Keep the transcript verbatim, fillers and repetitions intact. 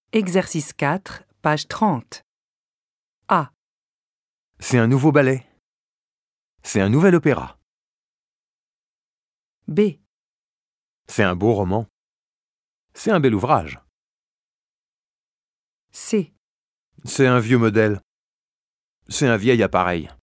Exercice quatre, page trente. A. C'est un nouveau ballet. C'est un nouvel opéra. B. C'est un beau roman. C'est un bel ouvrage. C. C'est un vieux modèle. C'est un vieil appareil.